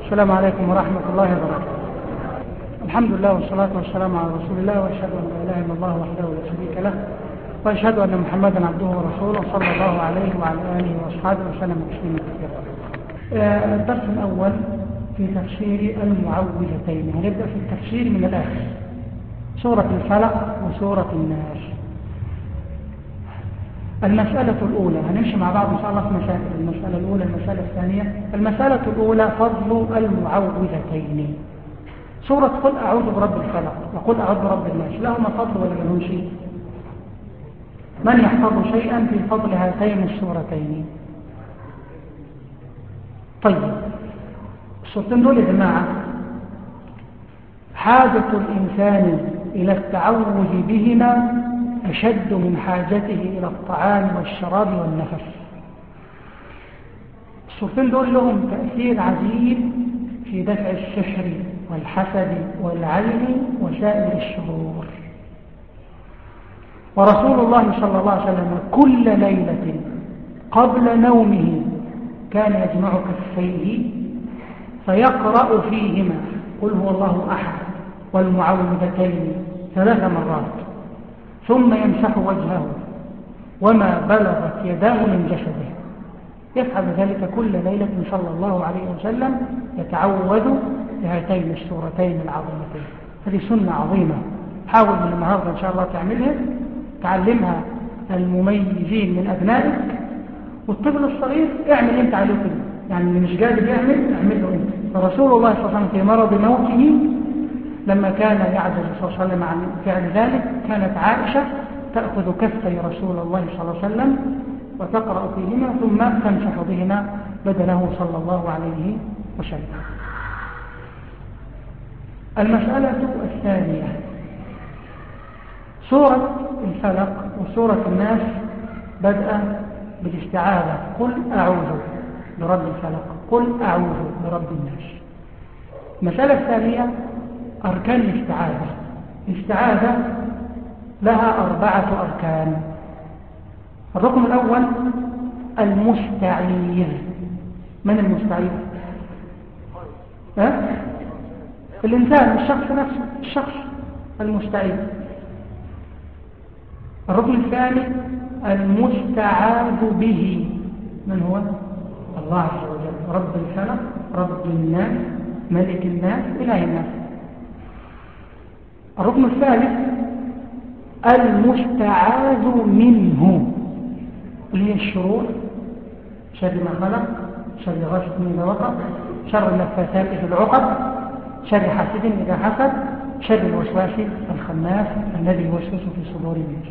السلام عليكم ورحمة الله وبركاته. الحمد لله والصلاة والسلام على رسول الله، وأشهد أن لا إله إلا الله وحده لا شريك له، وأشهد أن محمدا عبده ورسوله صلى الله عليه وعلى آله وأصحابه وسلم تسليما كثيرا. الدرس الأول في تفسير المعوذتين. هنبدأ في التفسير من الآخر، سورة الفلق وسورة الناس. المسألة الأولى هنمشي مع بعض إن شاء الله في مسائل. المسألة الأولى، المسألة الثانية. المسألة الأولى فضل المعوذتين. سورة قل أعوذ برب الفلق وقل أعوذ برب الناس لهما فضل ولا لهمش؟ من يحفظ شيئا في فضل هاتين السورتين؟ طيب، السورتين دول يا جماعة حاجة الإنسان إلى التعوذ بهما أشد من حاجته إلى الطعام والشراب والنفس. السورتين دول لهم تأثير عجيب في دفع السحر والحسد والعين وسائر الشرور. ورسول الله صلى الله عليه وسلم كل ليلة قبل نومه كان يجمع كفيه فيقرأ فيهما قل هو الله أحد والمعوذتين 3 مرات، ثم يمسح وجهه وما بلغت يداه من جسده. يفعل ذلك كل ليلة صلى الله عليه وسلم، يتعوذ بهاتين السورتين العظيمتين. هذه سنة عظيمة، حاول من النهاردة إن شاء الله تعملها، تعلمها المميزين من أبنائك. والطفل الصغير اعمل انت عليه كده، يعني اللي مش قادر يعمل اعمله انت. فرسول الله صلى الله عليه وسلم في مرض موته لما كان يعجز صلى الله عليه وسلم عن فعل ذلك، كانت عائشة تأخذ كفي رسول الله صلى الله عليه وسلم وتقرأ فيهما ثم تمسح بهما بدنه صلى الله عليه وسلم. المسألة الثانية، سورة الفلق وسورة الناس بدأ بالاستعاذة، قل أعوذ برب الفلق قل أعوذ برب الناس. المسألة الثانية أركان الاستعاذة. الاستعاذة لها 4 أركان. الركن الأول المستعيذ. من المستعيذ؟ الإنسان، الشخص نفسه، الشخص المستعيذ. الركن الثاني المستعاذ به. من هو؟ الله عز وجل، رب الفلق رب الناس ملك الناس إله الناس. الركن الثالث المستعاذ منه، اللي هي الشرور، شر ما خلق، شر غاسق إذا وقب، شر النفاثات في العقد، شر حاسد إذا حسد، شر الوسواس الخناس الذي يوسوس في صدور الناس.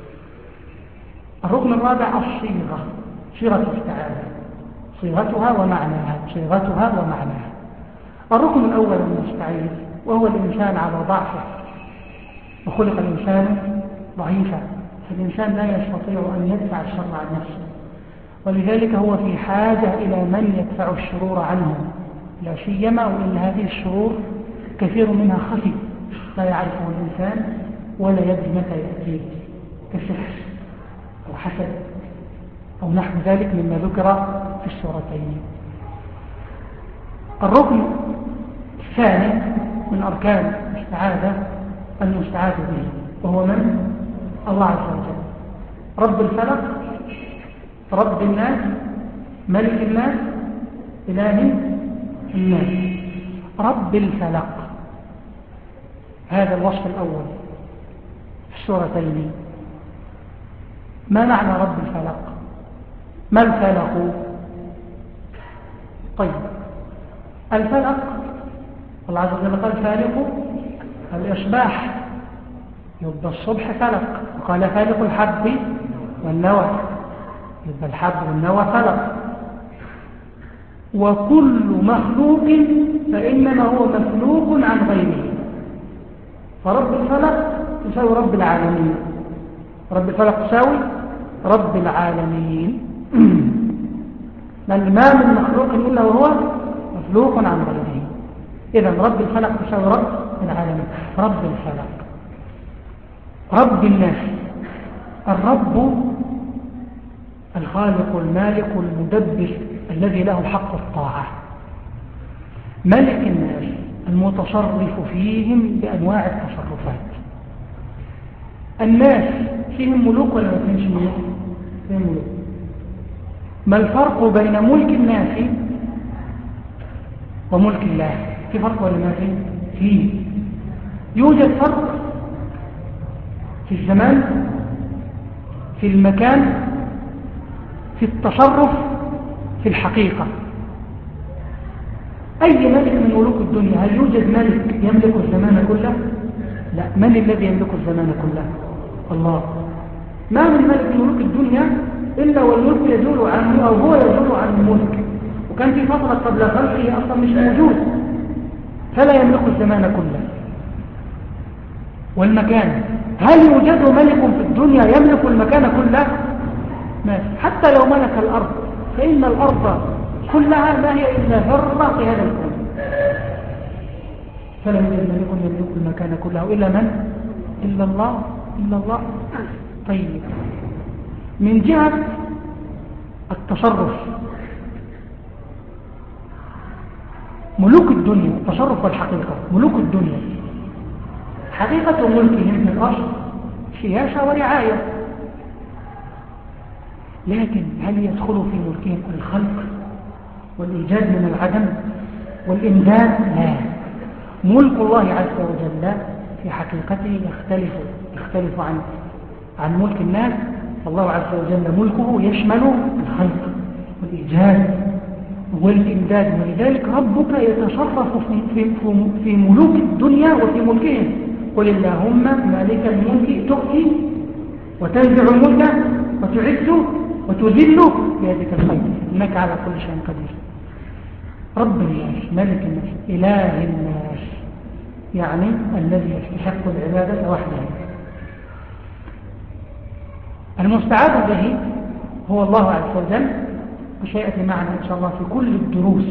الركن الرابع الصيغة، صيغة الاستعاذة، صيغتها ومعناها، صيغتها ومعناها. الركن الأول المستعيذ، وهو الإنسان على ضعفه، وخلق الإنسان ضعيفا، فالإنسان لا يستطيع أن يدفع الشر عن نفسه، ولذلك هو في حاجة إلى من يدفع الشرور عنه، لا سيما وإن هذه الشرور كثير منها خفي لا يعرفه الإنسان ولا يدري متى يأتيه، كالسحر أو حسد أو نحو ذلك مما ذكر في السورتين. الركن الثاني من أركان الاستعاذة المستعاذ به، وهو من؟ الله عز وجل، رب الفلق رب الناس ملك الناس إله الناس. رب الفلق هذا الوصف الأول في السورتين. ما معنى رب الفلق؟ ما الفلق؟ طيب، الفلق الله عز وجل قال فالق الإصباح، يبقى الصبح فلق، وقال فالق الحب والنوى، يبقى الحب والنوى فلق. وكل مخلوق فإنما هو مخلوق عن غيره، فرب الفلق تساوي رب العالمين، رب الفلق تساوي رب العالمين. لأن ما من مخلوق إلا وهو مخلوق عن غيره. إذن رب الفلق تساوي رب العالمين، رب الفلق رب الناس. الرب الخالق المالك المدبر الذي له حق الطاعة. ملك الناس المتصرف فيهم بأنواع التصرفات. الناس فيهم ملوك ولا ما فيهمش ملوك؟ فيهم ملوك. ما الفرق بين ملك الناس وملك الله؟ في فرق ولا ما فيه؟ فيه. يوجد فرق في الزمان، في المكان، في التصرف، في الحقيقة. أي ملك من ملوك الدنيا، هل يوجد ملك يملك الزمان كله؟ لا. من الذي يملك الزمان كله؟ الله. ما من ملك من ملوك الدنيا إلا والملك يزول عنه أو هو يزول عن الملك، وكان في فترة قبل خلقه أصلا مش يجوز، فلا يملك الزمان كله. والمكان، هل يوجد ملك في الدنيا يملك المكان كله؟ ما. حتى لو ملك الأرض فإن الأرض كلها ما هي إلا ذرة في هذا الكون، فلا يوجد ملك يملك المكان كله إلا من؟ إلا الله. إلا الله. طيب، من جهة التصرف، ملوك الدنيا، التصرف والحقيقة، ملوك الدنيا حقيقة ملكهم في الأصل سياسة ورعاية، لكن هل يدخل في ملكهم الخلق والإيجاد من العدم والإمداد؟ لا. ملك الله عز وجل في حقيقته يختلف عن ملك الناس. فالله عز وجل ملكه يشمل الخلق والإيجاد والإمداد، ولذلك ربك يتصرف في ملوك الدنيا وفي ملكهم. قل اللهم مالك الملك تؤتي وتنزع الملك وتعز وتذل بيدك الخير إنك على كل شيء قدير. رب الناس، ملك الناس، إله الناس، يعني الذي يستحق العبادة وحده. المستعاذ به هو الله عز وجل، وسيأتي معنا إن شاء الله في كل الدروس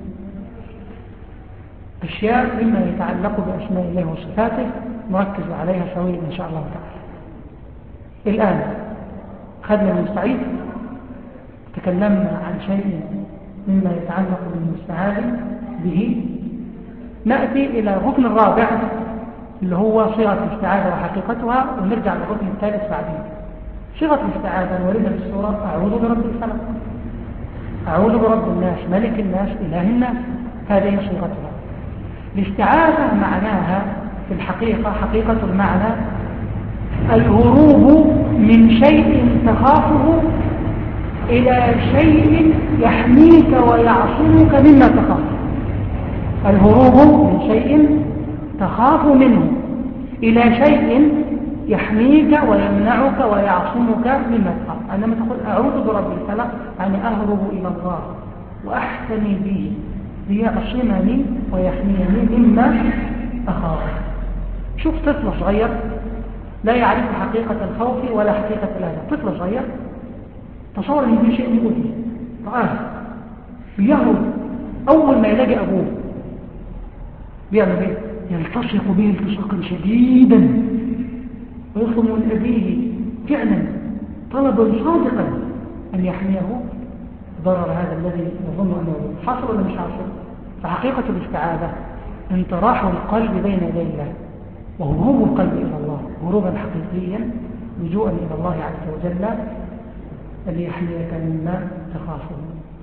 أشياء مما يتعلق بأسماء الله وصفاته نركز عليها سويا إن شاء الله تعالى. الآن خدنا المستعيذ، تكلمنا عن شيء مما يتعلق بالمستعاذ به. نأتي إلى الركن الرابع اللي هو صيغة الاستعاذة وحقيقتها، ونرجع للركن الثالث بعدين. صيغة الاستعاذة الواردة في السورة: أعوذ برب الفلق، أعوذ برب الناس، ملك الناس، إله الناس، هذه صيغتها. الاستعاذة معناها في الحقيقة، حقيقة المعنى الهروب من شيء تخافه إلى شيء يحميك ويعصمك مما تخاف. الهروب من شيء تخاف منه إلى شيء يحميك ويمنعك ويعصمك مما تخاف. عندما تقول أعوذ برب الفلق يعني أهرب إلى الله وأحتمي به ليعصمني ويحميني مما أخاف. شوف طفل صغير لا يعرف حقيقة الخوف ولا حقيقة الأذى، طفل صغير تصور ان في شيء مؤذي تعال بيهرب، اول ما يلاقي ابوه بيعمل ايه؟ يلتصق به التصاقا شديدا ويطلب من ابيه فعلا طلبا صادقا ان يحميه ضرر هذا الذي يظن انه حاصل ولا مش حاصل. فحقيقة الاستعاذة انطراح القلب بين يدي الله وهروب القلب الى الله هروبا حقيقيا، لجوءا الى الله عز وجل الذي يحميك مما تخافه.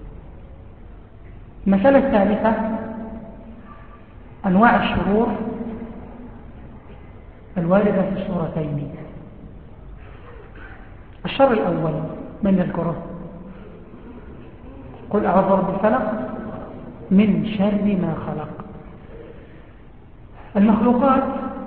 المسألة الثالثة: أنواع الشرور الواردة في السورتين. الشر الأول من يذكره؟ قل أعوذ برب الفلق من شر ما خلق. المخلوقات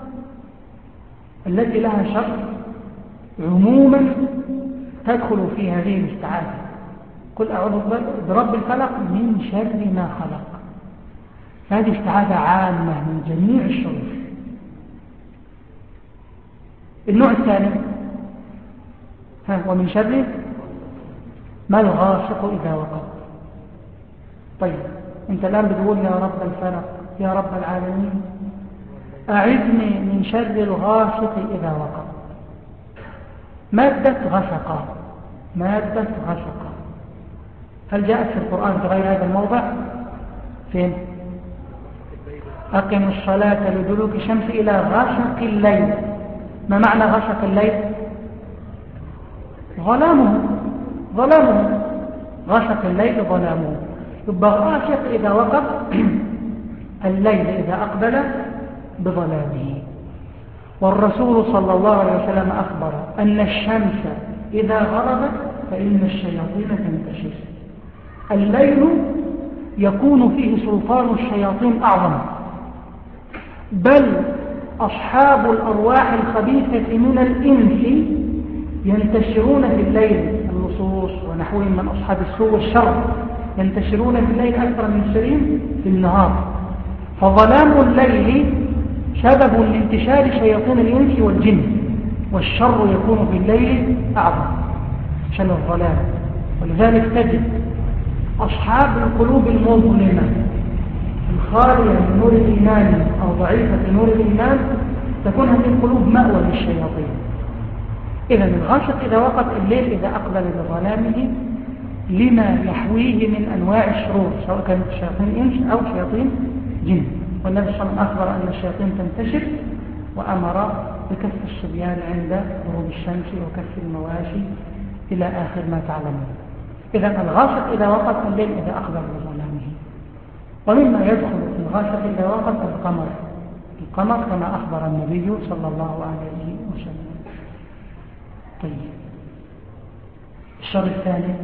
التي لها شر عموما تدخل في هذه الاستعاذة. قل أعوذ برب الفلق من شر ما خلق. هذه استعاذة عامة من جميع الشرور. النوع الثاني ومن شر ما الغاسق إذا وقب. طيب أنت الآن بتقول يا رب الفلق يا رب العالمين أعذني من شر الغاسق إذا وقب. مادة غسق، مادة غسق، هل جاءت في القرآن في غير هذا الموضع؟ فين؟ أقم الصلاة لدلوك الشمس إلى غسق الليل. ما معنى غسق الليل؟ ظلامه، غسق الليل ظلامه. يبقى غاسق إذا وقف، الليل إذا أقبل بظلامه. والرسول صلى الله عليه وسلم أخبر أن الشمس إذا غربت فإن الشياطين تنتشر. الليل يكون فيه سلطان الشياطين أعظم، بل أصحاب الأرواح الخبيثة من الإنس ينتشرون في الليل، اللصوص ونحوهم من أصحاب السوء والشر ينتشرون في الليل أكثر من سرين في النهار. فظلام الليل سبب لانتشار شياطين الإنس والجن، والشر يكون في الليل أعظم عشان الظلام. ولذلك تجد أصحاب القلوب المظلمة الخالية من نور الإيمان أو ضعيفة نور الإيمان تكون هذه القلوب مأوى للشياطين. إذا الغاسق إذا وقف، الليل إذا أقبل بظلامه لما يحويه من أنواع الشرور، سواء كانت شياطين إنس أو شياطين جن. والنبي صلى الله عليه وسلم أخبر أن الشياطين تنتشر، وأمر بكف الصبيان عند غروب الشمس وكف المواشي إلى آخر ما تعلمون. إذا الغاسق إذا وقف، الليل إذا أقبل بظلامه. ومما يدخل في الغاسق إذا وقف القمر كما أخبر النبي صلى الله عليه وسلم. طيب، الشر الثاني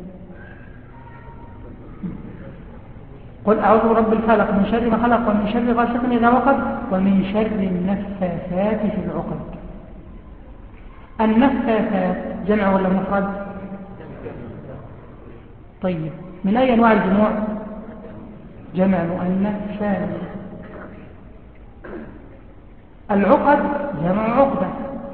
قل أعوذ برب الفلق من شر ما خلق ومن شر غاسق إذا وقب ومن شر النفاثات في العقد. النفاثات جمع ولا مفرد؟ طيب، من أي أنواع الجموع؟ جمع مؤنث سالم. العقد جمع عقدة.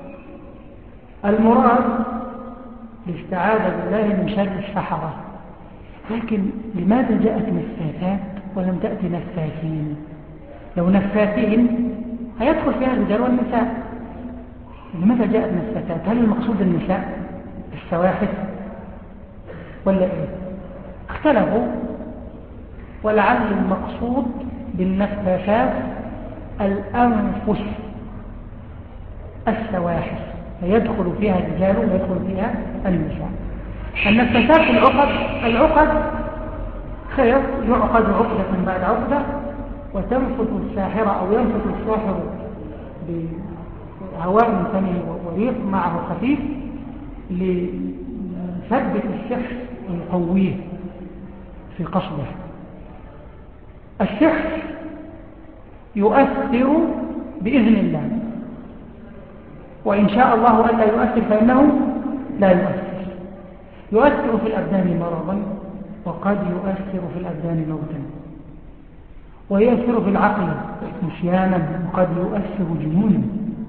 المراد الاستعاذة بالله من شر السحرة. لكن لماذا جاءت نفاثات ولم تأتي نفاثين؟ لو نفاثين هيدخل فيها الرجال والنساء. لماذا جاءت نفاثات؟ هل المقصود النساء السواحف ولا ايه؟ اختلفوا، ولعل المقصود بالنفاثات الأنفس السواحف، فيدخل فيها الرجال ويدخل فيها النساء. النفاثات في العقد خيط يعقد عقدة بعد عقدة، وتنفث الساحرة أو ينفث الساحر بهواء ثمين وريق معه خفيف لثبت السحر ويقويه في قصده. السحر يؤثر بإذن الله، وإن شاء الله ألا يؤثر فإنه لا يؤثر في الأبدان مرضا، وقد يؤثر في الأبدان موتا، ويؤثر في العقل نسيانا، وقد يؤثر جنونا،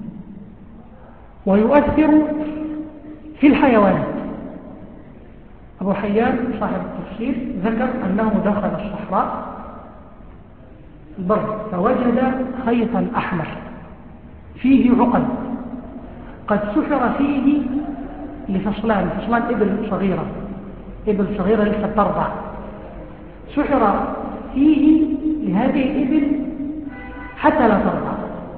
ويؤثر في الحيوانات. أبو حيان صاحب التفسير ذكر أنه دخل الصحراء البر فوجد خيطا أحمر فيه عقد قد سحر فيه لفصلان إبل صغيرة لسه ترضع، سحر فيه لهذه الإبل حتى لا ترضع.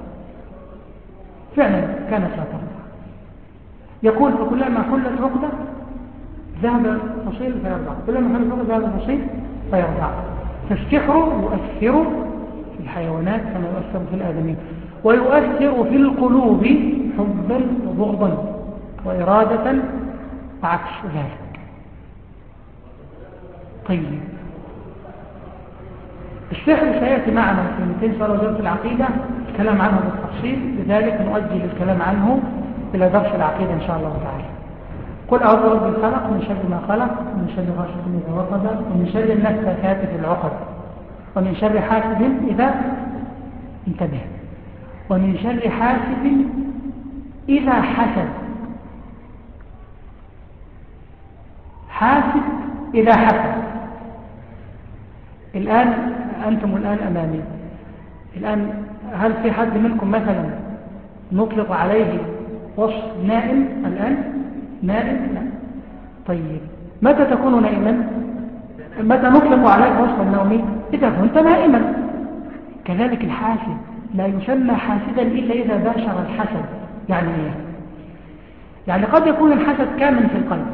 فعلا كانت لا ترضع. يقول فكلما حلت عقدة ذهب فصيل فيرضع، كلما حلت عقدة ذهب فصيل فيرضع. فالسحر يؤثر في الحيوانات كما يؤثر في الآدمين، ويؤثر في القلوب حبا وبغضا وإرادة عكس ذلك. طيب، السحر سيأتي معنا في 200 صلاة وزارة العقيدة الكلام عنه بالتفصيل، لذلك نؤجل الكلام عنه إلى درس العقيدة إن شاء الله تعالى. قل أعوذ برب الفلق من شر ما خلق ومن شر غاسق إذا وقب ومن شر النفاثات في العقد ومن شر حاسد إذا انتبه ومن شر حاسد إذا حسد. حاسد إذا حسد. الآن أنتم أمامي الآن، هل في حد منكم مثلا نطلق عليه وصف نائم الآن؟ نائم؟ لا. طيب، متى تكون نائما؟ متى نطلق عليك وصف النوم؟ إذا كنت نائما. كذلك الحاسد لا يسمى حاسدا إلا إذا باشر الحسد. يعني إيه؟ يعني قد يكون الحسد كامن في القلب،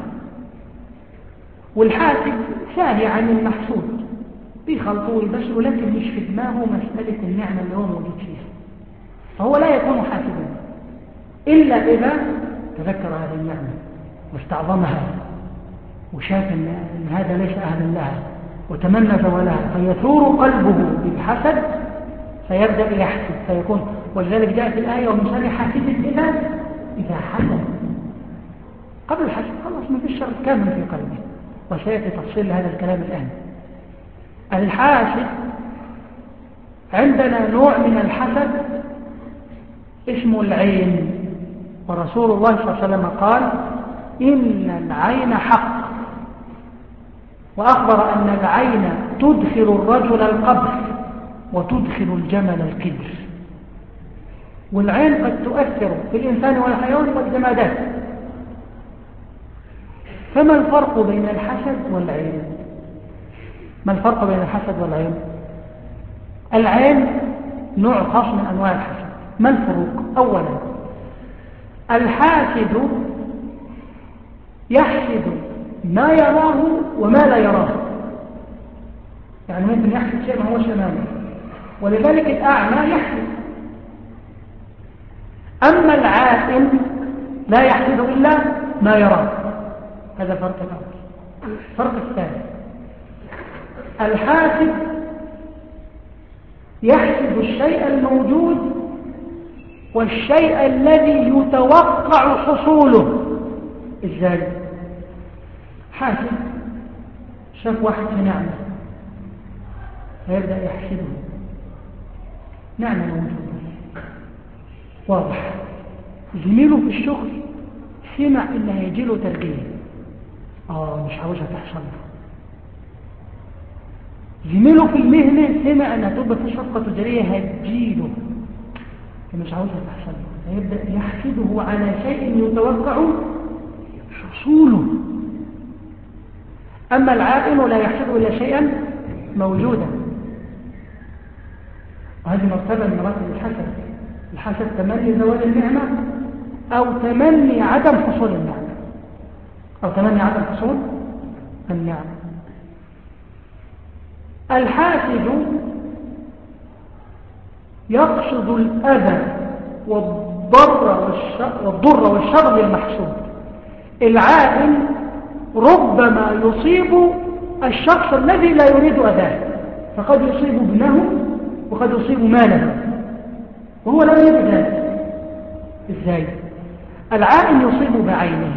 والحاسد ساهي عن المحسود بيخلطه ويبشره، لكن مش في دماغه مسألة النعمة اللي هو موجود فيها، فهو لا يكون حاسدا إلا إذا تذكر هذه النعمة واستعظمها وشاف أن هذا ليس أهلا لها وتمنى زوالها، فيثور قلبه بالحسد فيبدأ يحسد فيكون. ولذلك جاءت الآية ومن شر حاسد إذا حسد. قبل الحسد خلاص ما فيش شر كامل في قلبه، وسيأتي تفصيل هذا الكلام الآن. الحاسد عندنا نوع من الحسد اسمه العين، ورسول الله صلى الله عليه وسلم قال إن العين حق، وأخبر أن العين تدخل الرجل القبر وتدخل الجمل الكبر. والعين قد تؤثر في الإنسان والحيوان والجمادات. فما الفرق بين الحسد والعين؟ ما الفرق بين الحسد والعين؟ العين نوع خاص من أنواع الحسد. ما الفروق؟ أولا الحاسد يحسد ما يراه وما لا يراه، يعني ممكن يحسد شيء ما هو شماله، ولذلك الأعمى يحسد. أما العائن لا يحسد إلا ما يراه. هذا فرق الأول. الفرق الثاني الحاسد يحسد الشيء الموجود والشيء الذي يتوقع حصوله. إزاي؟ حاسد شاف واحد في نعمة فيبدأ يحسده، نعمة موجودة واضح. زميله في الشغل سمع إنه هيجيله ترقية، مش عاوزها تحصل له. زميله في المهنة سمع أنها تبقى في صفقة تجارية هتجيله، فمش عاوزها تحصل له، فيبدأ يحسده على شيء يتوقع حصوله. أما العائن لا يحسده إلا شيئا موجودا، وهذه مرتبة من مراتب الحسد. الحسد تمني زوال النعمة أو تمني عدم حصول النعمة، أو تمني عدم حصول النعمة. الحاسد يقصد الأذى والضر والشر للمحسود. العائن ربما يصيب الشخص الذي لا يريد أذاه، فقد يصيب ابنه وقد يصيب ماله وهو لا يريد ذلك. إزاي؟ العائن يصيب بعينه،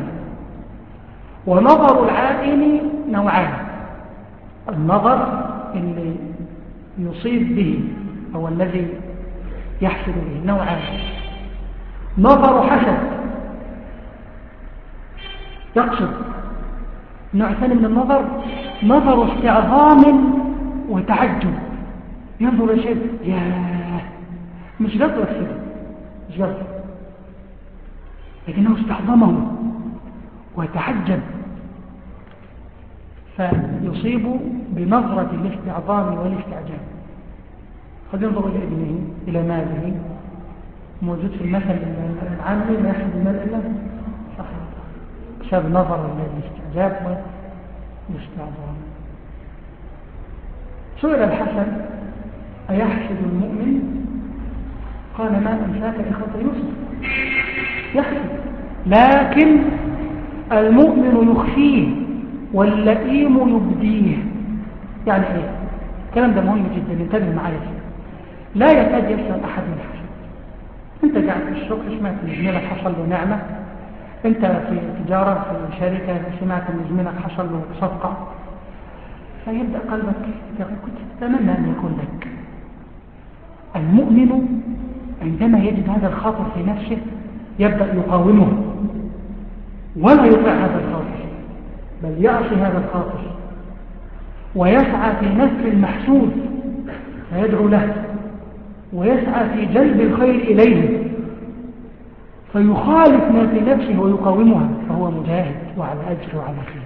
ونظر العائن نوعان. النظر اللي يصيب به أو الذي يحسد به نوعان: نظر حسد يقصد، النوع الثاني من النظر نظر استعظام وتعجب، ينظر لشيء مش قصده يحسده، مش قصده، لكنه استعظمه وتعجب فيصيب بنظرة الاستعظام والاستعجاب. قد ينظر إلى ابنه إلى ماله، موجود في المثل العامي لا يحسد المال إلا صحيح، بسبب نظر الاستعجاب والاستعظام. سئل الحسن أيحسد المؤمن؟ قال ما أمساك إخوة يوسف، يحسد، لكن المؤمن يخفيه واللئيم يبديه. يعني ايه الكلام ده؟ مهم جدا، انتبه معايا. لا يكاد يسأل احد من الحسد. انت قاعد في الشغل سمعت ان زميلك حصل له نعمه، انت في تجاره في شركه سمعت ان زميلك حصل له صفقه، فيبدا قلبك كنت تتمنى ان يكون لك. المؤمن عندما يجد هذا الخاطر في نفسه يبدا يقاومه ولا يطيع هذا الخاطر، بل يعصي هذا الخاطر ويسعى في نفع المحسود فيدعو له، ويسعى في جلب الخير إليه فيخالف ما في نفسه ويقاومها، فهو مجاهد وعلى أجر وعلى خير.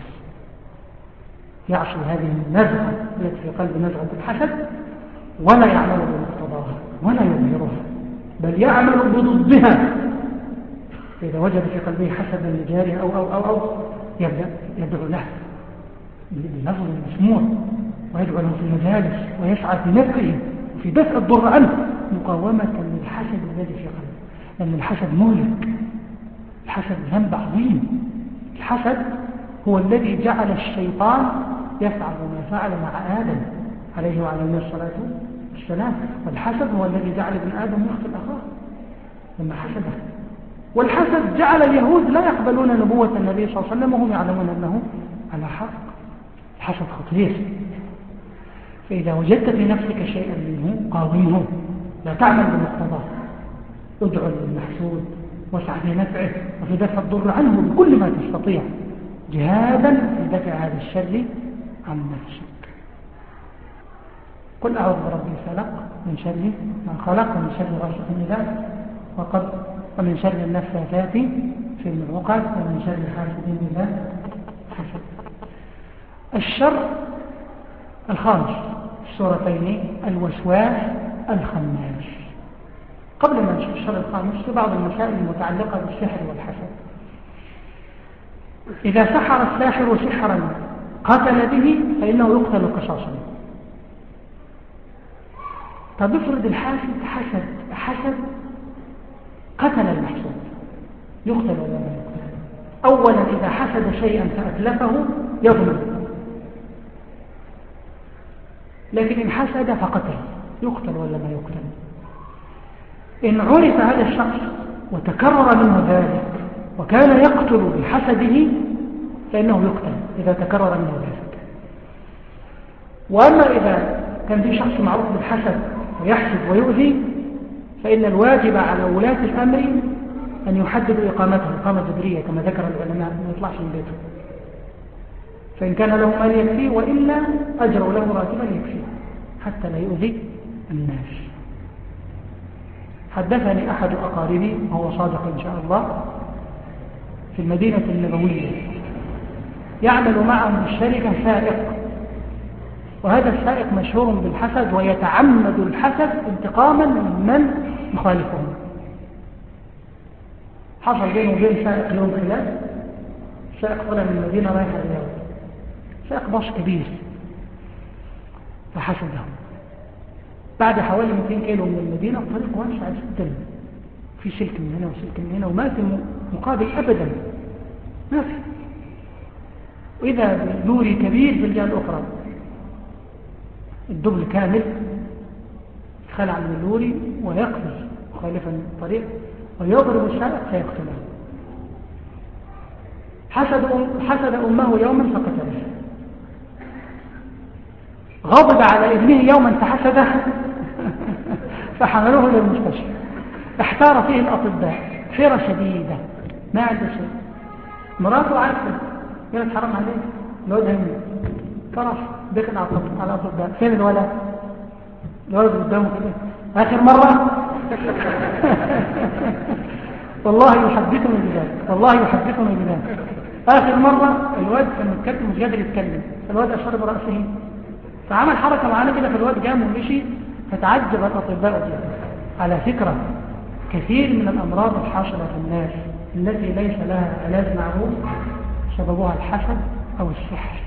يعصي هذه النزغة التي في قلب نزغة الحسد ولا يعمل بمقتضاها. ولا يظهرها، بل يعمل بضدها. فإذا وجد في قلبه حسدا لجاره أو يبدأ يدعو له باللفظ المسموع، ويدعو له في المجالس، ويسعى في نفعه وفي دفع الضر عنه مقاومة للحسد الذي في قلبه، لأن الحسد مهلك، الحسد ذنب عظيم. الحسد هو الذي جعل الشيطان يفعل ما فعل مع آدم عليه وعلى الصلاة والسلام، والحسد هو الذي جعل ابن آدم يقتل أخاه لما حسده. والحسد جعل اليهود لا يقبلون نبوة النبي صلى الله عليه وسلم وهم يعلمون أنه على حق. الحسد خطير. فإذا وجدت في نفسك شيئا منه قاومه، لا تعمل بمقتضاه، ادعو للمحسود واسعى في نفعه وفي دفع الضر عنه بكل ما تستطيع، جهادا في دفع هذا الشر عن نفسك. قل أعوذ برب الفلق من شر ما خلق ومن شر غاسق إذا وقد ومن شر النفاثات في العقد ومن شر حاسد إذا حسد. الشر الخامس السورتين الوسواس الخناس. قبل ما نشوف الشر الخامس في بعض المسائل المتعلقة بالسحر والحسد. إذا سحر الساحر سحرا قتل به فإنه يقتل قصاصا. طب افرض الحاسد حسد قتل المحسود، يقتل ولا لا يقتل؟ أولا إذا حسد شيئا فأتلفه يضمن، لكن إن حسد فقتل يقتل ولا ما يقتل؟ إن عرف هذا الشخص وتكرر منه ذلك وكان يقتل بحسده فإنه يقتل إذا تكرر منه ذلك. وأما إذا كان في شخص معروف بالحسد ويحسد ويؤذي فإن الواجب على ولاة الأمر أن يحددوا إقامته إقامة جبرية كما ذكر العلماء، ما يطلعش من بيته، فإن كان له مال يكفيه، وإلا أجروا له راتبا يكفيه حتى لا يؤذي الناس. حدثني أحد أقاربي وهو صادق إن شاء الله في المدينة النبوية، يعمل معهم الشركة سائق، وهذا السائق مشهور بالحسد ويتعمد الحسد انتقاما من يخالفهم. حصل بينه وبين سائق يوم خلاف، سائق طلع من المدينة رايح الرياض، سائق باص كبير، فحسده. بعد حوالي 200 كيلو من المدينة الطريق واسع جدا، في سلك من هنا وسلك من هنا وما في مقابل أبدا، ما في. وإذا بلوري كبير في الجهة الأخرى الدبل كامل خلع من اللوري ويقفز مخالفا الطريق ويضرب السائق فيقتله. حسد أمه يوما فقتله، غضب على ابنه يوما فحسده فحملوه إلى المستشفى. احتار فيه الأطباء حيرة شديدة، ما عنده شيء. مراته عارفة قالت حرام عليه الولد هيموت، فرح دخل على الأطباء. فين الولد؟ الولد قدامه كده آخر مرة والله يحدثني بذلك آخر مرة الولد كان متكلم مش قادر يتكلم، الولد أشار برأسه فعمل حركة معانا كده، فالواد قام ومشي، فتعجب الأطباء جدا. على فكرة كثير من الأمراض الحاصلة في الناس التي ليس لها علاج معروف سببها الحسد أو السحر،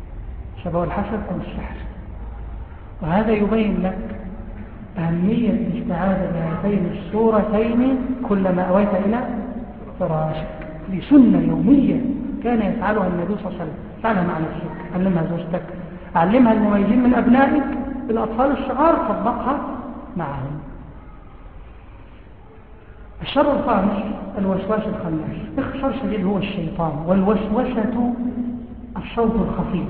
وهذا يبين لك أهمية الاستعاذة بهاتين السورتين كلما أويت إلى فراشك. لسنة يومية كان يفعلها النبي صلى الله عليه وسلم، فعلها مع نفسك، علمها زوجتك، علمها المميزين من أبنائك، الأطفال الصغار طبقها معهم. الشر الخامس الوسواس الخناس، باختصار شديد هو الشيطان. والوسوسة الصوت الخفي،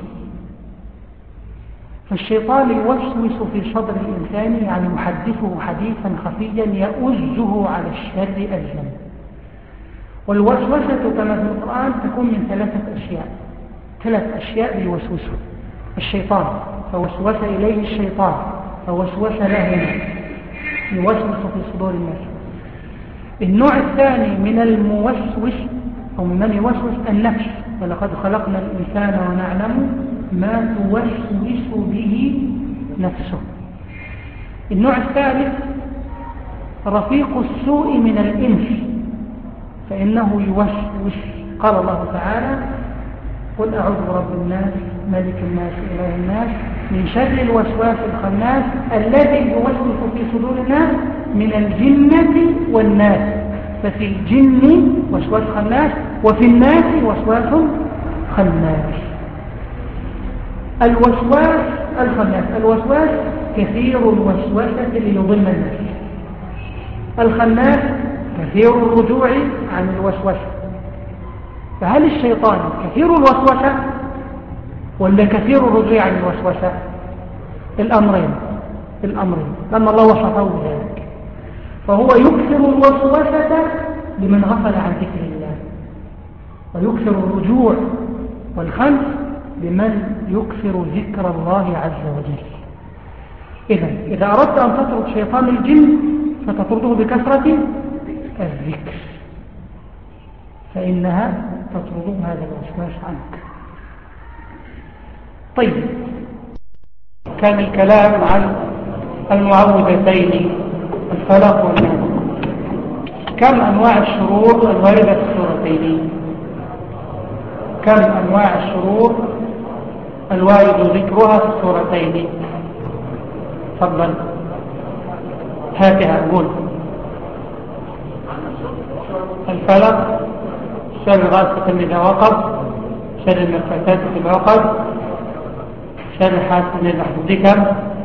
فالشيطان يوسوس في صدر الإنسان، يعني يحدثه حديثا خفيا يؤزه على الشر أجلا. والوسوسة كما في القرآن تكون من ثلاث أشياء يوسوسه الشيطان، فوسوس إليه الشيطان فوسوس لهما، يوسوس في صدور الناس. النوع الثاني من الموسوس أو من يوسوس النفس، ولقد خلقنا الإنسان ونعلم ما توسوس به نفسه. النوع الثالث رفيق السوء من الإنس فإنه يوسوس. قال الله تعالى قل أعوذ برب الناس ملك الناس إله الناس من شر الوسواس الخناس الذي يوسوس في صدور الناس من الجنة والناس. ففي الجن وسواس خناس وفي الناس وسواس خناس. الوسواس الخناس، الوسواس كثير الوسوسة ليضل الناس، الخناس كثير الرجوع عن الوسوسة. فهل الشيطان كثير الوسوسة ولا كثير الرجوع عن الوسوسة؟ الأمرين لأن الله وصفه بذلك. فهو يكثر الوسوسة لمن غفل عن ذكر الله، ويكثر الرجوع والخنس لمن يكثر ذكر الله عز وجل. إذا أردت أن تطرد شيطان الجن فتطرده بكثرة الذكر، فإنها تطرد هذا الوسواس عنك. طيب، كان الكلام عن المعوذتين الفلق والناس. كم أنواع الشرور الواردة في السورتين؟ كم أنواع الشرور الوارد ذكرها في السورتين؟ تفضل هاتها أقول. الفلق، شر غاسق إذا وقب، شر النفاثات إذا وقب، شر حاسد إذا حسد. كم؟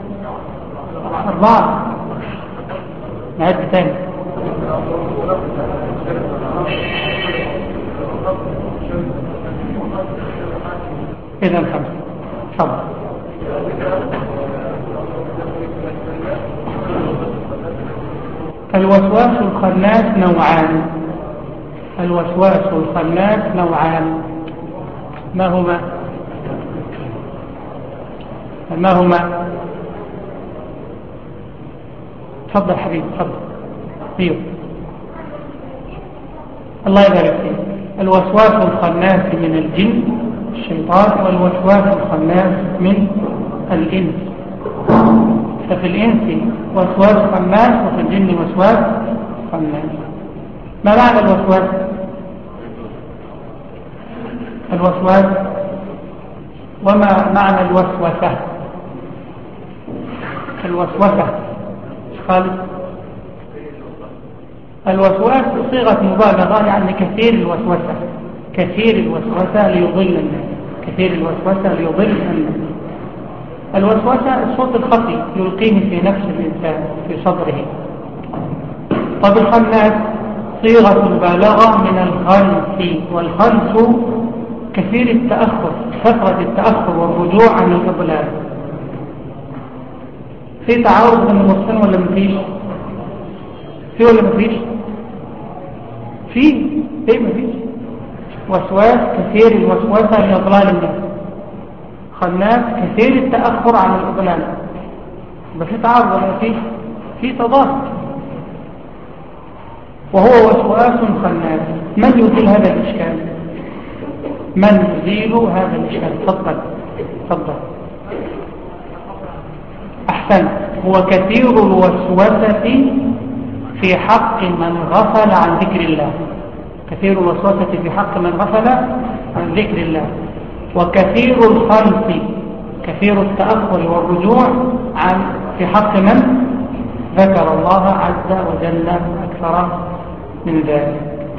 4. نعد تاني. إذا 5. تفضل. الوسواس الخناس نوعان. الوسواس الخناس نوعان. ما هما؟ تفضل حبيبي، تفضل. ايوه، الله يبارك فيك. الوسواس الخناس من الجن الشيطان، والوسواس الخناس من الإنس. ففي الإنس وسواس خناس وفي الجن وسواس خناس. ما معنى الوسواس؟ الوسواس وما معنى الوسوسة؟ الوسوسة خالص. الوسواس صيغة مبالغة، يعني كثير الوسوسة، كثير الوسوسة ليضل الناس، كثير الوسوسة ليضل الناس. الوسوسة الصوت الخفي يلقيه في نفس الإنسان في صدره. طب الخناس صيغة مبالغة من الخنس، والخنس كثير التأخر، كثرة التأخر والرجوع عن الإضلال. في تعارض بين الوصفين ولا مفيش؟ في ولا مفيش؟ في مفيش. وسواس كثير الوسوسة لإضلال الناس، خناس كثير التأخر عن الإضلال. بس في تعارض ولا مفيش؟ في تضاد. وهو وسواس خناس. من يزيل هذا الإشكال؟ من يزيل هذا الإشكال؟ تفضل. أحسن. هو كثير الوسوسة في حق من غفل عن ذكر الله. كثير الوسوسة في حق من غفل عن ذكر الله. وكثير الخنس، كثير التأخر والرجوع في حق من ذكر الله عز وجل أكثر من ذلك.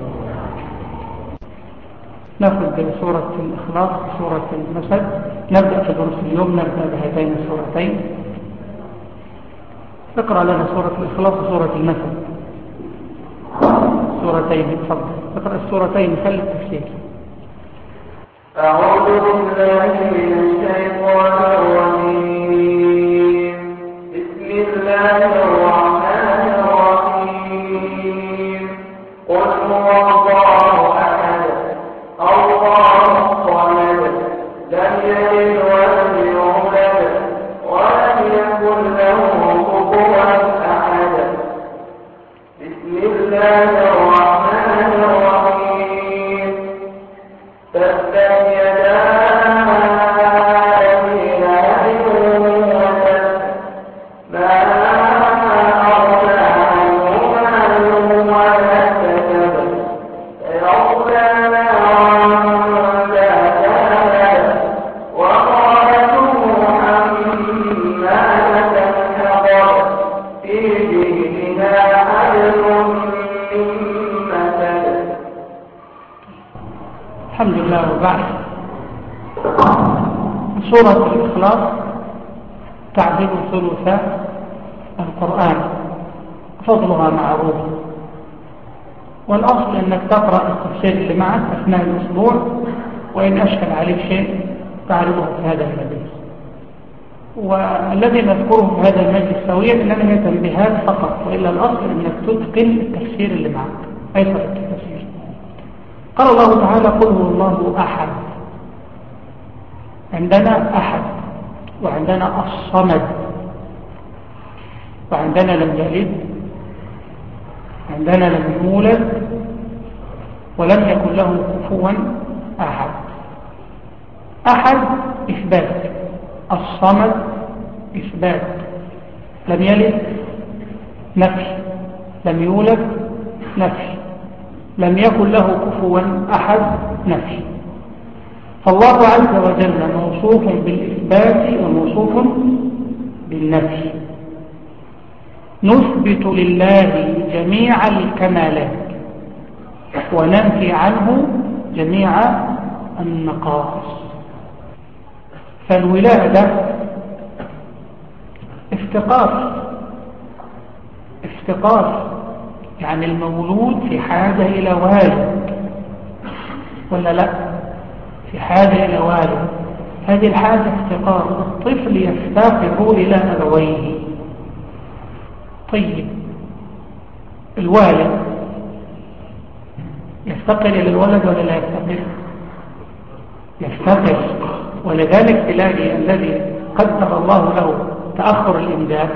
نأخذ سورة الإخلاص، سورة المسد. نبدأ في دروس اليوم، نبدأ بهاتين السورتين. اقرأ لنا سورة الإخلاص وسورة المسد، سورتين. تفضل اقرأ السورتين خلي التفسير. أعوذ بالله من الشيطان الرجيم. بسم الله الرحمن الرحيم. قل هو الله أحد الله الصمد لم يلد ولم يولد ولم يكن له كفوا أحد. بسم الله الرحمن الرحيم. تبت يدا أبي لهب وتب ما الحمد لله. وبعد، سورة الإخلاص تعدل ثلث القرآن، فضلها معروف، والأصل أنك تقرأ التفسير اللي معك أثناء الأسبوع، وإن أشكل عليك شيء تعرضه في هذا المجلس. والذي نذكره في هذا المجلس سويا إنما هي تنبيهات فقط، وإلا الأصل أنك تتقن التفسير اللي معك، أيضا التفسير. قال الله تعالى: قل هو الله أحد. عندنا أحد، وعندنا الصمد، وعندنا لم يلد، عندنا لم يولد، ولم يكن له كفوا أحد. أحد إثبات، الصمد إثبات، لم يلد نفي، لم يولد نفي، لم يكن له كفوا أحد نفي. فالله عز وجل موصوف بالإثبات وموصوف بالنفي. نثبت لله جميع الكمالات وننفي عنه جميع النقائص. فالولادة افتقار، يعني المولود في حاجة إلى والد، ولا لا؟ في حاجة إلى والد. هذه الحاجة افتقار، الطفل يفتقر إلى أبويه. طيب، الوالد يفتقر إلى الولد ولا لا يفتقر؟ يفتقر. ولذلك تلاقي الذي قدر الله له تأخر الإنجاب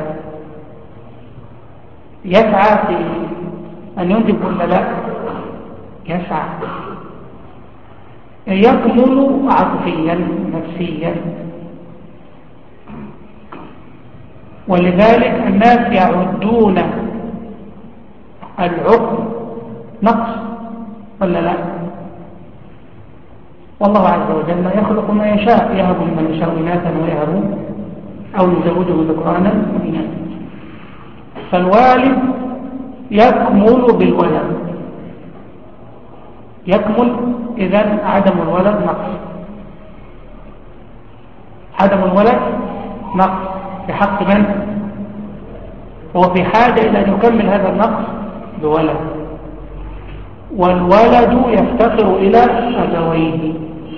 يسعى في أن ينجب ولا لا؟ يسعى. يكمل عاطفيا نفسيا. ولذلك الناس يعدون العقم نقص ولا لا؟ والله عز وجل يخلق ما يشاء، يهب لمن يشاء إناثا ويهب أو يزوجه ذكرانا وإناثا. فالوالد يكمل بالولد، يكمل. إذن عدم الولد نقص، عدم الولد نقص في حق من؟ هو في حاجة إلى أن يكمل هذا النقص بولد. والولد يفتقر إلى أبويه.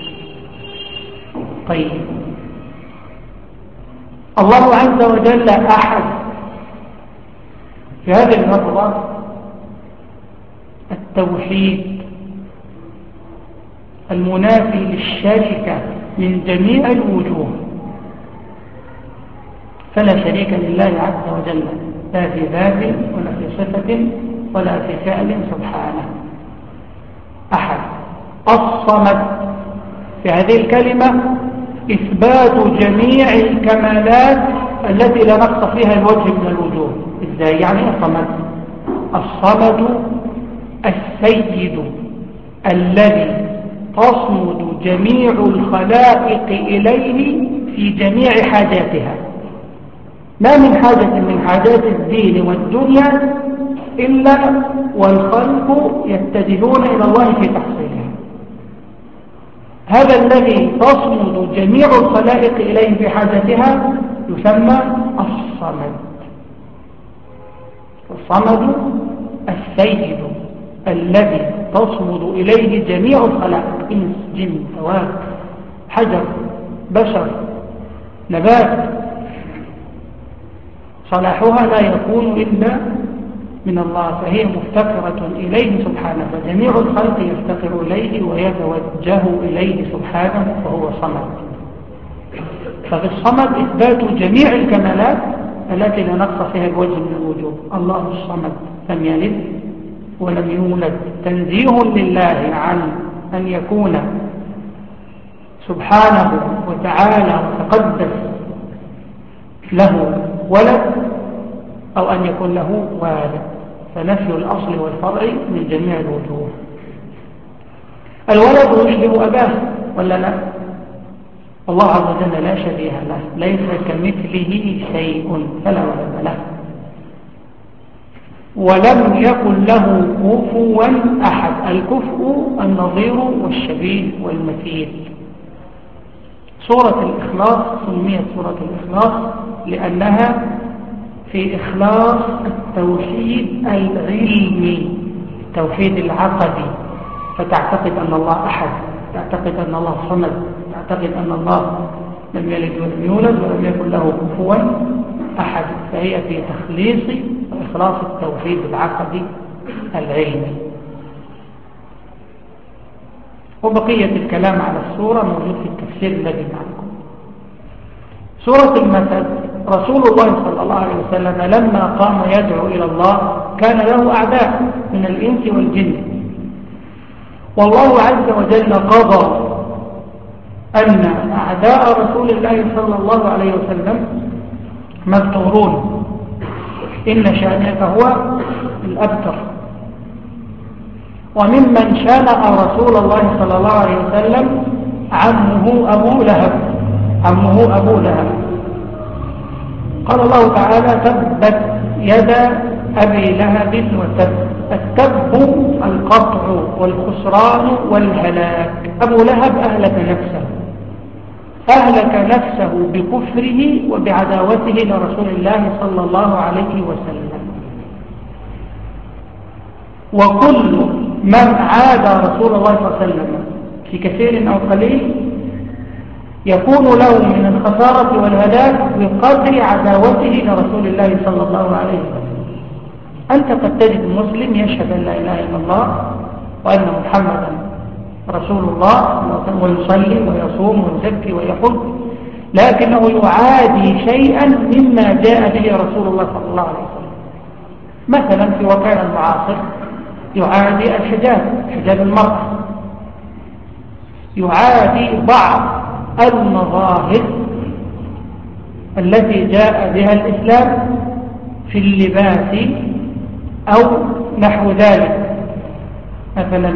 طيب، الله عز وجل أحد. في هذه اللحظة التوحيد المنافي للشركة من جميع الوجوه، فلا شريك لله عز وجل، لا في ذات ولا في صفة ولا في فعل سبحانه. أحد. الصمد، في هذه الكلمة إثبات جميع الكمالات التي لا نقص فيها الوجه من الوجوه. إزاي يعني الصمد؟ الصمد السيد الذي تصمد جميع الخلائق إليه في جميع حاجاتها. ما من حاجة من حاجات الدين والدنيا إلا والخلق يتجهون إلى الله في تحصيلها. هذا الذي تصمد جميع الخلائق إليه في حاجتها يسمى الصمد. الصمد السيد الذي تصمد إليه جميع الخلائق، إنس جن ثواب حجر بشر نبات، صلاحها لا يكون إلا من الله، فهي مفتقرة إليه سبحانه. فجميع الخلق يفتقر إليه ويتوجه إليه سبحانه، فهو صمد. ففي الصمد إثبات جميع الكمالات التي لا نقص فيها الوجه من الوجوه. الله الصمد لم يلد ولم يولد، تنزيه لله عن أن يكون سبحانه وتعالى وتقدس له ولد أو أن يكون له والد، فنفي الأصل والفرع من جميع الوجوه. الولد يشبه أباه ولا لا؟ الله عز وجل لا شبيه له، ليس كمثله شيء، فلا ولد له. ولم يكن له كفوا أحد. الكفء النظير والشبيه والمثيل. سورة الإخلاص سميت سورة الإخلاص لأنها في إخلاص التوحيد العلمي، التوحيد العقدي، فتعتقد أن الله أحد، تعتقد أن الله صمد، تعتقد أن الله لم يلد ولم يولد ولم يكن له كفوا أحد. فهي في تخليص وإخلاص التوحيد العقدي العلمي. وبقية الكلام على السورة موجود في التفسير الذي معكم. سورة المثل، رسول الله صلى الله عليه وسلم لما قام يدعو إلى الله كان له أعداء من الإنس والجن، والله عز وجل قضى أن أعداء رسول الله صلى الله عليه وسلم مذكورون. إن شانئك هو الأبتر. وممن شانأ رسول الله صلى الله عليه وسلم عمه أبو لهب. عمه أبو لهب قال الله تعالى: تبت يدا أبي لهب وتب. التب القطع والخسران والهلاك. أبو لهب أهلك نفسه، أهلك نفسه بكفره وبعداوته لرسول الله صلى الله عليه وسلم. وكل من عاد رسول الله صلى الله عليه وسلم في كثير أو قليل يكون له من الخسارة والهلاك بقدر عداوته لرسول الله صلى الله عليه وسلم. أنت قد تجد مسلم يشهد أن لا إله إلا الله وأن محمدا رسول الله ويصلي ويصوم ويزكي ويحج، لكنه يعادي شيئا مما جاء به رسول الله صلى الله عليه وسلم. مثلا في واقعنا المعاصر يعادي الحجاب، حجاب المرأة، يعادي بعض المظاهر التي جاء بها الإسلام في اللباس أو نحو ذلك، مثلا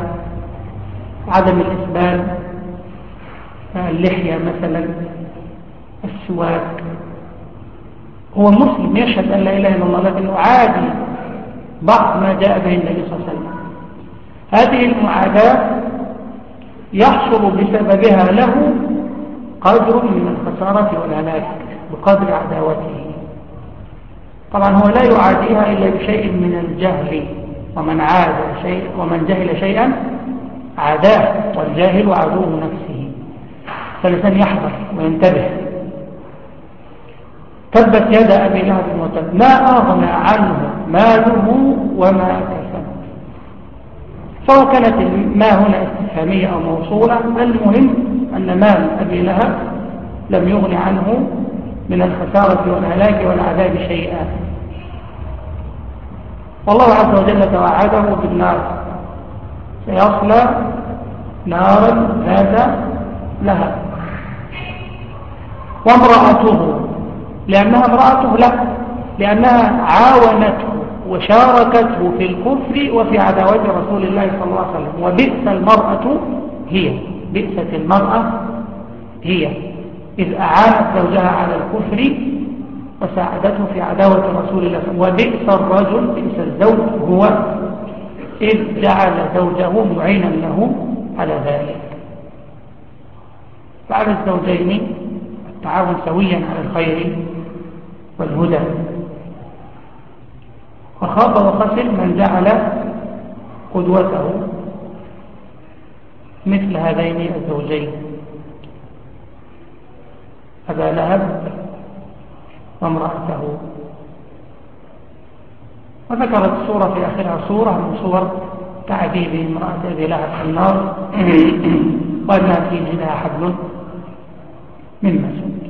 كعدم الإسبال، اللحية مثلا، السواك. هو مسلم يشهد أن لا إله إلا الله لكن يعادي بعض ما جاء به النبي صلى الله عليه وسلم. هذه المعاداة يحصل بسببها له قدر من الخسارة والهلاك بقدر عداوته. طبعا هو لا يعاديها إلا بشيء من الجهل، ومن جهل شيئا عاداه، والجاهل عدو نفسه. فالإنسان يحذر وينتبه. تبت يد أبي لهب وتب ما أغنى عنه ماله وما كسب. سواء كانت ما هنا استفهامية أو موصولة، المهم أن مال أبي لهب لم يغن عنه من الخسارة والهلاك والعذاب شيئا. والله عز وجل توعده بالنار، سيصلى نارا ذات لهب. وامرأته، لأنها امرأته لا، لأنها عاونته وشاركته في الكفر وفي عداوة رسول الله صلى الله عليه وسلم. وبئس المرأة هي، بئست المرأة هي إذ أعانت زوجها على الكفر وساعدته في عداوة رسول الله صلى الله عليه وسلم. وبئس الرجل، بئس الزوج هو إذ جعل زوجه معينا له على ذلك. فعلى الزوجين التعاون سويا على الخير والهدى. وخاب وخسر من جعل قدوته مثل هذين الزوجين، أبا لهب وامرأته. وذكرت السورة في آخرها صورة من صور تعذيب امرأة أبي لهب في النار وأنها في جلها حبل من مسد.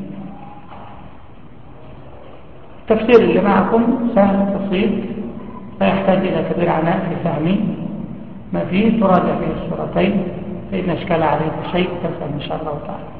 التفسير اللي معكم سهل بسيط، لا يحتاج إلى كبير عناء في فهم ما فيه. تراجع فيه السورتين، فإن أشكال عليك شيء تسأل إن شاء الله تعالى.